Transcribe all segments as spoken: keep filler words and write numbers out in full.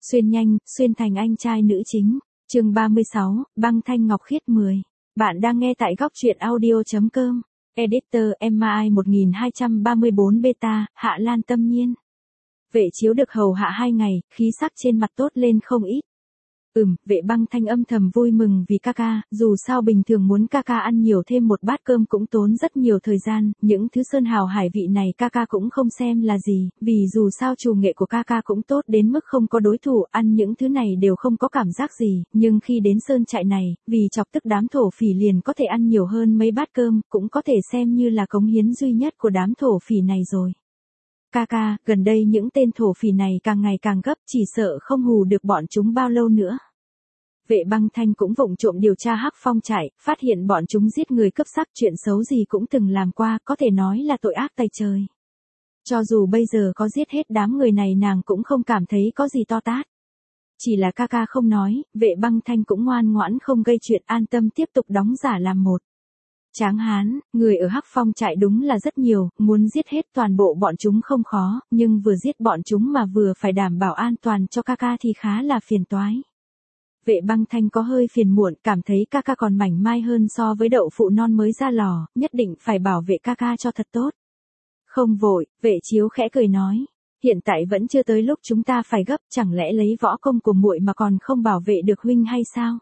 Xuyên nhanh, xuyên thành anh trai nữ chính. Chương ba mươi sáu, băng thanh ngọc khiết mười. Bạn đang nghe tại góc truyện audio chấm com. Editor em i một hai ba bốn beta, Hạ Lan Tâm Nhiên. Vệ Chiếu được hầu hạ hai ngày, khí sắc trên mặt tốt lên không ít. Ừm, Vệ Băng Thanh âm thầm vui mừng vì ca ca, dù sao bình thường muốn ca ca ăn nhiều thêm một bát cơm cũng tốn rất nhiều thời gian, những thứ sơn hào hải vị này ca ca cũng không xem là gì, vì dù sao chủ nghệ của ca ca cũng tốt đến mức không có đối thủ, ăn những thứ này đều không có cảm giác gì, nhưng khi đến sơn trại này, vì chọc tức đám thổ phỉ liền có thể ăn nhiều hơn mấy bát cơm, cũng có thể xem như là cống hiến duy nhất của đám thổ phỉ này rồi. Ca ca, gần đây những tên thổ phỉ này càng ngày càng gấp, chỉ sợ không hù được bọn chúng bao lâu nữa. Vệ Băng Thanh cũng vụng trộm điều tra Hắc Phong trại, phát hiện bọn chúng giết người cướp sắc, chuyện xấu gì cũng từng làm qua, có thể nói là tội ác tày trời. Cho dù bây giờ có giết hết đám người này nàng cũng không cảm thấy có gì to tát. Chỉ là ca ca không nói, Vệ Băng Thanh cũng ngoan ngoãn không gây chuyện, an tâm tiếp tục đóng giả làm một. Tráng hán, người ở Hắc Phong trại đúng là rất nhiều, muốn giết hết toàn bộ bọn chúng không khó, nhưng vừa giết bọn chúng mà vừa phải đảm bảo an toàn cho ca ca thì khá là phiền toái. Vệ Băng Thanh có hơi phiền muộn, cảm thấy ca ca còn mảnh mai hơn so với đậu phụ non mới ra lò, nhất định phải bảo vệ ca ca cho thật tốt. Không vội, Vệ Chiếu khẽ cười nói, hiện tại vẫn chưa tới lúc chúng ta phải gấp, chẳng lẽ lấy võ công của muội mà còn không bảo vệ được huynh hay sao?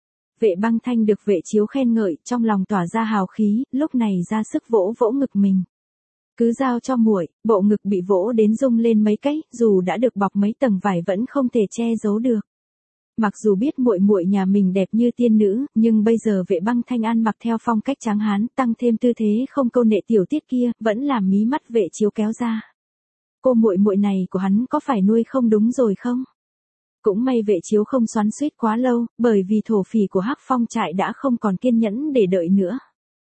Vệ Băng Thanh được Vệ Chiếu khen ngợi, trong lòng tỏa ra hào khí, lúc này ra sức vỗ vỗ ngực mình. Cứ giao cho muội, bộ ngực bị vỗ đến rung lên mấy cái, dù đã được bọc mấy tầng vải vẫn không thể che giấu được. Mặc dù biết muội muội nhà mình đẹp như tiên nữ, nhưng bây giờ Vệ Băng Thanh ăn mặc theo phong cách tráng hán, tăng thêm tư thế không câu nệ tiểu tiết kia, vẫn làm mí mắt Vệ Chiếu kéo ra. Cô muội muội này của hắn có phải nuôi không đúng rồi không? Cũng may Vệ Chiếu không xoắn xuýt quá lâu, bởi vì thổ phỉ của Hắc Phong trại đã không còn kiên nhẫn để đợi nữa.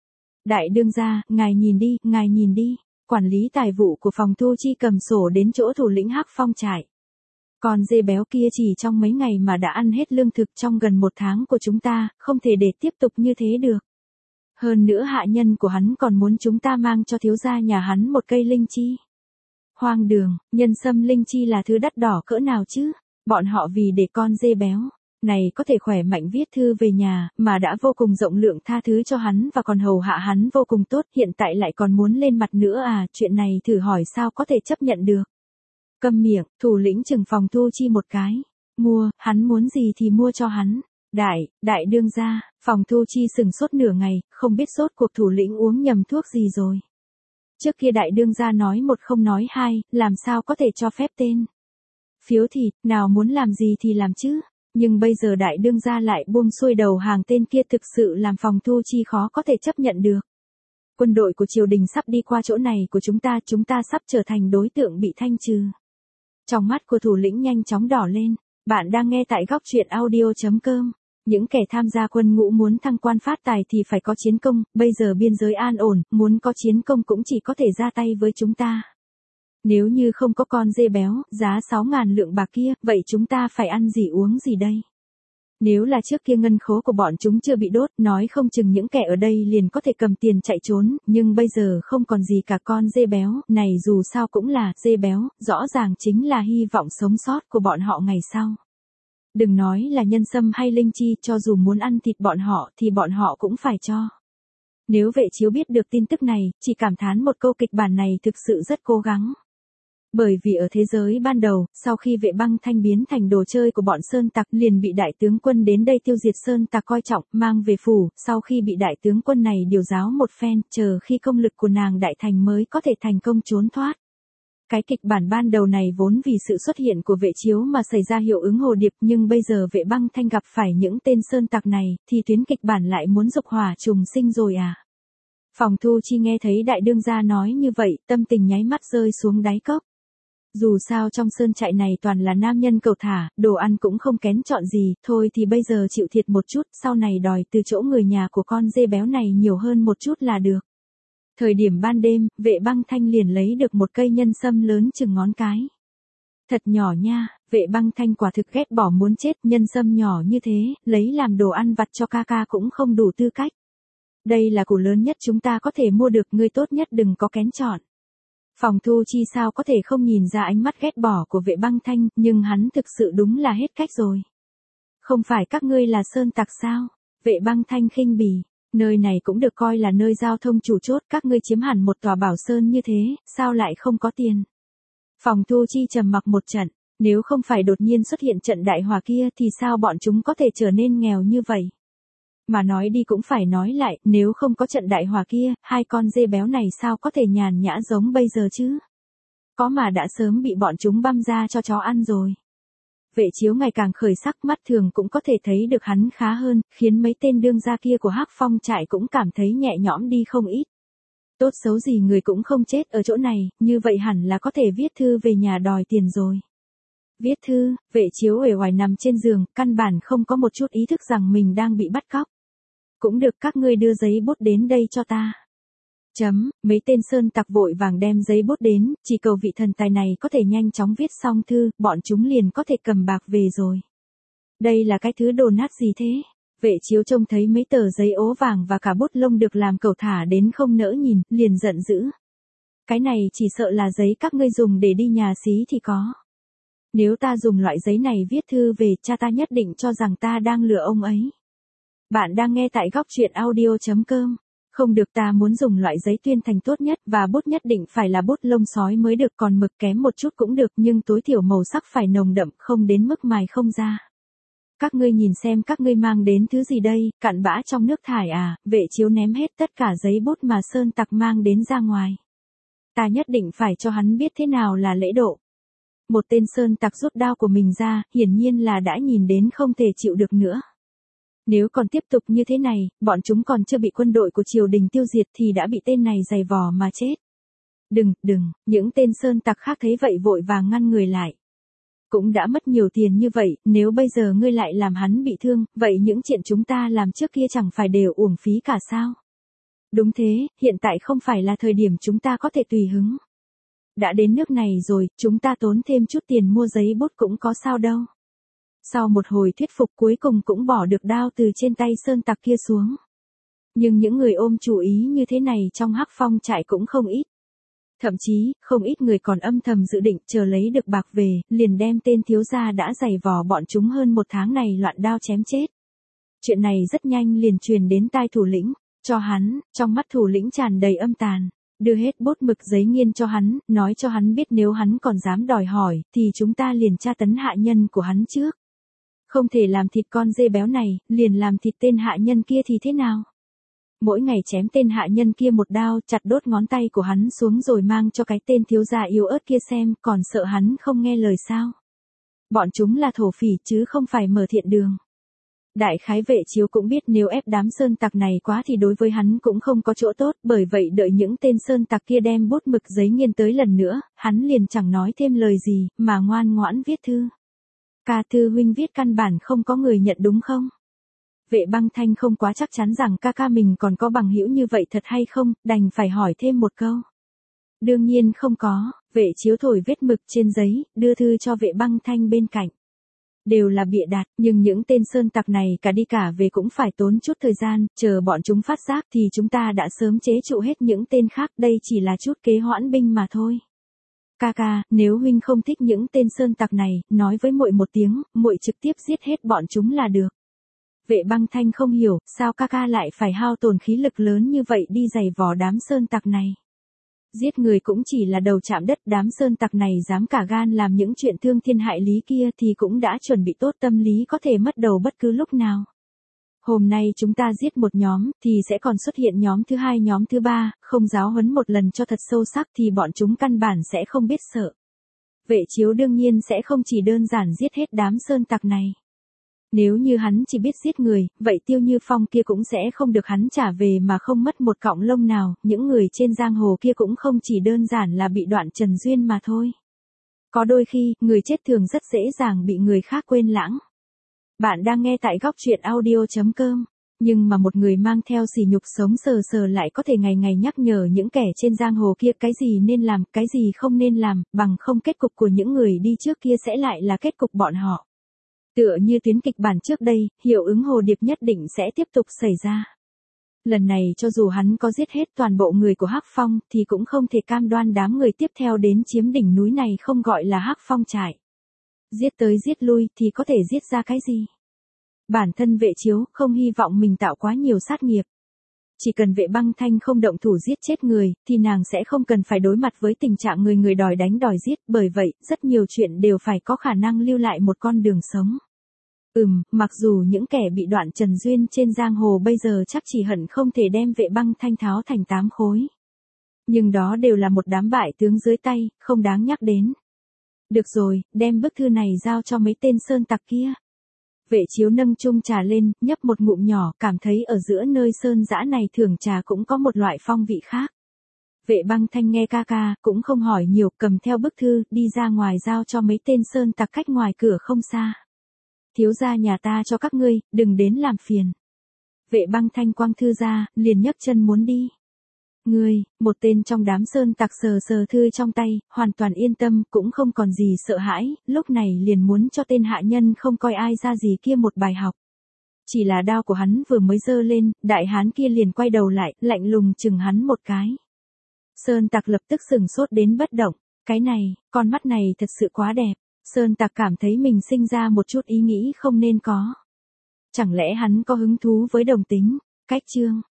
Đại đương gia, ngài nhìn đi, ngài nhìn đi. Quản lý tài vụ của phòng thu chi cầm sổ đến chỗ thủ lĩnh Hắc Phong trại. Con dê béo kia chỉ trong mấy ngày mà đã ăn hết lương thực trong gần một tháng của chúng ta, không thể để tiếp tục như thế được. Hơn nữa hạ nhân của hắn còn muốn chúng ta mang cho thiếu gia nhà hắn một cây linh chi. Hoang đường, nhân sâm linh chi là thứ đắt đỏ cỡ nào chứ? Bọn họ vì để con dê béo này có thể khỏe mạnh viết thư về nhà, mà đã vô cùng rộng lượng tha thứ cho hắn và còn hầu hạ hắn vô cùng tốt, hiện tại lại còn muốn lên mặt nữa à, chuyện này thử hỏi sao có thể chấp nhận được. Câm miệng, thủ lĩnh trừng phòng thu chi một cái. Mua, hắn muốn gì thì mua cho hắn. Đại, đại đương gia, phòng thu chi sừng sốt nửa ngày, không biết sốt cuộc thủ lĩnh uống nhầm thuốc gì rồi. Trước kia đại đương gia nói một không nói hai, làm sao có thể cho phép tên. Phiếu thịt, nào muốn làm gì thì làm chứ. Nhưng bây giờ đại đương gia lại buông xuôi đầu hàng tên kia, thực sự làm phòng thu chi khó có thể chấp nhận được. Quân đội của triều đình sắp đi qua chỗ này của chúng ta, chúng ta sắp trở thành đối tượng bị thanh trừ. Trong mắt của thủ lĩnh nhanh chóng đỏ lên, bạn đang nghe tại góc truyện audio chấm com. Những kẻ tham gia quân ngũ muốn thăng quan phát tài thì phải có chiến công, bây giờ biên giới an ổn, muốn có chiến công cũng chỉ có thể ra tay với chúng ta. Nếu như không có con dê béo, giá sáu ngàn lượng bạc kia, vậy chúng ta phải ăn gì uống gì đây? Nếu là trước kia ngân khố của bọn chúng chưa bị đốt, nói không chừng những kẻ ở đây liền có thể cầm tiền chạy trốn, nhưng bây giờ không còn gì cả, con dê béo, này dù sao cũng là dê béo, rõ ràng chính là hy vọng sống sót của bọn họ ngày sau. Đừng nói là nhân sâm hay linh chi, cho dù muốn ăn thịt bọn họ thì bọn họ cũng phải cho. Nếu Vệ Chiếu biết được tin tức này, chỉ cảm thán một câu kịch bản này thực sự rất cố gắng. Bởi vì ở thế giới ban đầu, sau khi Vệ Băng Thanh biến thành đồ chơi của bọn sơn tặc liền bị đại tướng quân đến đây tiêu diệt sơn tặc coi trọng, mang về phủ, sau khi bị đại tướng quân này điều giáo một phen, chờ khi công lực của nàng đại thành mới có thể thành công trốn thoát. Cái kịch bản ban đầu này vốn vì sự xuất hiện của Vệ Chiếu mà xảy ra hiệu ứng hồ điệp, nhưng bây giờ Vệ Băng Thanh gặp phải những tên sơn tặc này, thì tuyến kịch bản lại muốn dục hỏa trùng sinh rồi à. Phòng thu chi nghe thấy đại đương gia nói như vậy, tâm tình nháy mắt rơi xuống đáy cốc. Dù sao trong sơn trại này toàn là nam nhân cầu thả, đồ ăn cũng không kén chọn gì, thôi thì bây giờ chịu thiệt một chút, sau này đòi từ chỗ người nhà của con dê béo này nhiều hơn một chút là được. Thời điểm ban đêm, Vệ Băng Thanh liền lấy được một cây nhân sâm lớn chừng ngón cái. Thật nhỏ nha, Vệ Băng Thanh quả thực ghét bỏ muốn chết, nhân sâm nhỏ như thế, lấy làm đồ ăn vặt cho ca ca cũng không đủ tư cách. Đây là củ lớn nhất chúng ta có thể mua được, ngươi tốt nhất đừng có kén chọn. Phòng Thu Chi sao có thể không nhìn ra ánh mắt ghét bỏ của Vệ Băng Thanh, nhưng hắn thực sự đúng là hết cách rồi. Không phải các ngươi là sơn tặc sao? Vệ Băng Thanh khinh bỉ, nơi này cũng được coi là nơi giao thông chủ chốt, các ngươi chiếm hẳn một tòa bảo sơn như thế, sao lại không có tiền? Phòng Thu Chi trầm mặc một trận, nếu không phải đột nhiên xuất hiện trận đại hỏa kia thì sao bọn chúng có thể trở nên nghèo như vậy? Mà nói đi cũng phải nói lại, nếu không có trận đại hỏa kia, hai con dê béo này sao có thể nhàn nhã giống bây giờ chứ? Có mà đã sớm bị bọn chúng băm ra cho chó ăn rồi. Vệ Chiếu ngày càng khởi sắc, mắt thường cũng có thể thấy được hắn khá hơn, khiến mấy tên đương gia kia của Hắc Phong trại cũng cảm thấy nhẹ nhõm đi không ít. Tốt xấu gì người cũng không chết ở chỗ này, như vậy hẳn là có thể viết thư về nhà đòi tiền rồi. Viết thư, Vệ Chiếu uể oải nằm trên giường, căn bản không có một chút ý thức rằng mình đang bị bắt cóc. Cũng được, các ngươi đưa giấy bút đến đây cho ta. Chấm, mấy tên sơn tặc vội vàng đem giấy bút đến, chỉ cầu vị thần tài này có thể nhanh chóng viết xong thư, bọn chúng liền có thể cầm bạc về rồi. Đây là cái thứ đồ nát gì thế? Vệ Chiếu trông thấy mấy tờ giấy ố vàng và cả bút lông được làm cẩu thả đến không nỡ nhìn, liền giận dữ. Cái này chỉ sợ là giấy các ngươi dùng để đi nhà xí thì có. Nếu ta dùng loại giấy này viết thư về, cha ta nhất định cho rằng ta đang lừa ông ấy. Bạn đang nghe tại góc truyện audio chấm com. Không được, ta muốn dùng loại giấy tuyên thành tốt nhất và bút nhất định phải là bút lông sói mới được, còn mực kém một chút cũng được nhưng tối thiểu màu sắc phải nồng đậm, không đến mức mài không ra. Các ngươi nhìn xem các ngươi mang đến thứ gì đây, cặn bã trong nước thải à? Vệ Chiếu ném hết tất cả giấy bút mà sơn tặc mang đến ra ngoài. Ta nhất định phải cho hắn biết thế nào là lễ độ. Một tên sơn tặc rút đao của mình ra, hiển nhiên là đã nhìn đến không thể chịu được nữa. Nếu còn tiếp tục như thế này, bọn chúng còn chưa bị quân đội của triều đình tiêu diệt thì đã bị tên này giày vò mà chết. Đừng, đừng, những tên sơn tặc khác thấy vậy vội vàng ngăn người lại. Cũng đã mất nhiều tiền như vậy, nếu bây giờ ngươi lại làm hắn bị thương, vậy những chuyện chúng ta làm trước kia chẳng phải đều uổng phí cả sao? Đúng thế, hiện tại không phải là thời điểm chúng ta có thể tùy hứng. Đã đến nước này rồi, chúng ta tốn thêm chút tiền mua giấy bút cũng có sao đâu. Sau một hồi thuyết phục cuối cùng cũng bỏ được đao từ trên tay sơn tặc kia xuống. Nhưng những người ôm chủ ý như thế này trong Hắc Phong trại cũng không ít. Thậm chí, không ít người còn âm thầm dự định chờ lấy được bạc về, liền đem tên thiếu gia đã giày vò bọn chúng hơn một tháng này loạn đao chém chết. Chuyện này rất nhanh liền truyền đến tai thủ lĩnh, cho hắn, trong mắt thủ lĩnh tràn đầy âm tàn. Đưa hết bút mực giấy nghiên cho hắn, nói cho hắn biết nếu hắn còn dám đòi hỏi, thì chúng ta liền tra tấn hạ nhân của hắn trước. Không thể làm thịt con dê béo này, liền làm thịt tên hạ nhân kia thì thế nào? Mỗi ngày chém tên hạ nhân kia một đao, chặt đốt ngón tay của hắn xuống rồi mang cho cái tên thiếu gia yếu ớt kia xem, còn sợ hắn không nghe lời sao? Bọn chúng là thổ phỉ chứ không phải mở thiện đường. Đại khái Vệ Chiếu cũng biết nếu ép đám sơn tặc này quá thì đối với hắn cũng không có chỗ tốt, bởi vậy đợi những tên sơn tặc kia đem bút mực giấy nghiên tới lần nữa, hắn liền chẳng nói thêm lời gì, mà ngoan ngoãn viết thư. Ca thư huynh viết căn bản không có người nhận đúng không? Vệ Băng Thanh không quá chắc chắn rằng ca ca mình còn có bằng hữu như vậy thật hay không, đành phải hỏi thêm một câu. Đương nhiên không có, Vệ Chiếu thổi vết mực trên giấy, đưa thư cho Vệ Băng Thanh bên cạnh. Đều là bịa đặt, nhưng những tên sơn tặc này cả đi cả về cũng phải tốn chút thời gian, chờ bọn chúng phát giác thì chúng ta đã sớm chế trụ hết những tên khác, đây chỉ là chút kế hoãn binh mà thôi. Ca ca, nếu huynh không thích những tên sơn tặc này, nói với muội một tiếng, muội trực tiếp giết hết bọn chúng là được. Vệ Băng Thanh không hiểu, sao ca ca lại phải hao tổn khí lực lớn như vậy đi giày vò đám sơn tặc này. Giết người cũng chỉ là đầu chạm đất, đám sơn tặc này dám cả gan làm những chuyện thương thiên hại lý kia thì cũng đã chuẩn bị tốt tâm lý có thể mất đầu bất cứ lúc nào. Hôm nay chúng ta giết một nhóm, thì sẽ còn xuất hiện nhóm thứ hai nhóm thứ ba, không giáo huấn một lần cho thật sâu sắc thì bọn chúng căn bản sẽ không biết sợ. Vệ Chiếu đương nhiên sẽ không chỉ đơn giản giết hết đám sơn tặc này. Nếu như hắn chỉ biết giết người, vậy Tiêu Như Phong kia cũng sẽ không được hắn trả về mà không mất một cọng lông nào, những người trên giang hồ kia cũng không chỉ đơn giản là bị đoạn trần duyên mà thôi. Có đôi khi, người chết thường rất dễ dàng bị người khác quên lãng. Bạn đang nghe tại góc truyện audio chấm com, nhưng mà một người mang theo sỉ nhục sống sờ sờ lại có thể ngày ngày nhắc nhở những kẻ trên giang hồ kia cái gì nên làm, cái gì không nên làm, bằng không kết cục của những người đi trước kia sẽ lại là kết cục bọn họ. Tựa như tuyến kịch bản trước đây, hiệu ứng hồ điệp nhất định sẽ tiếp tục xảy ra. Lần này cho dù hắn có giết hết toàn bộ người của Hắc Phong thì cũng không thể cam đoan đám người tiếp theo đến chiếm đỉnh núi này không gọi là Hắc Phong trại. Giết tới giết lui thì có thể giết ra cái gì? Bản thân Vệ Chiếu không hy vọng mình tạo quá nhiều sát nghiệp. Chỉ cần Vệ Băng Thanh không động thủ giết chết người, thì nàng sẽ không cần phải đối mặt với tình trạng người người đòi đánh đòi giết, bởi vậy, rất nhiều chuyện đều phải có khả năng lưu lại một con đường sống. Ừm, mặc dù những kẻ bị đoạn trần duyên trên giang hồ bây giờ chắc chỉ hận không thể đem Vệ Băng Thanh tháo thành tám khối. Nhưng đó đều là một đám bại tướng dưới tay, không đáng nhắc đến. Được rồi, đem bức thư này giao cho mấy tên sơn tặc kia. Vệ Chiếu nâng chung trà lên, nhấp một ngụm nhỏ, cảm thấy ở giữa nơi sơn dã này thưởng trà cũng có một loại phong vị khác. Vệ Băng Thanh nghe ca ca, cũng không hỏi nhiều, cầm theo bức thư, đi ra ngoài giao cho mấy tên sơn tặc cách ngoài cửa không xa. Thiếu gia nhà ta cho các ngươi, đừng đến làm phiền. Vệ Băng Thanh quăng thư ra, liền nhấc chân muốn đi. Ngươi, một tên trong đám sơn tặc sờ sờ thư trong tay, hoàn toàn yên tâm, cũng không còn gì sợ hãi, lúc này liền muốn cho tên hạ nhân không coi ai ra gì kia một bài học. Chỉ là đao của hắn vừa mới giơ lên, đại hán kia liền quay đầu lại, lạnh lùng chừng hắn một cái. Sơn tặc lập tức sừng sốt đến bất động, cái này, con mắt này thật sự quá đẹp. Sơn tặc cảm thấy mình sinh ra một chút ý nghĩ không nên có. Chẳng lẽ hắn có hứng thú với đồng tính? Cách chương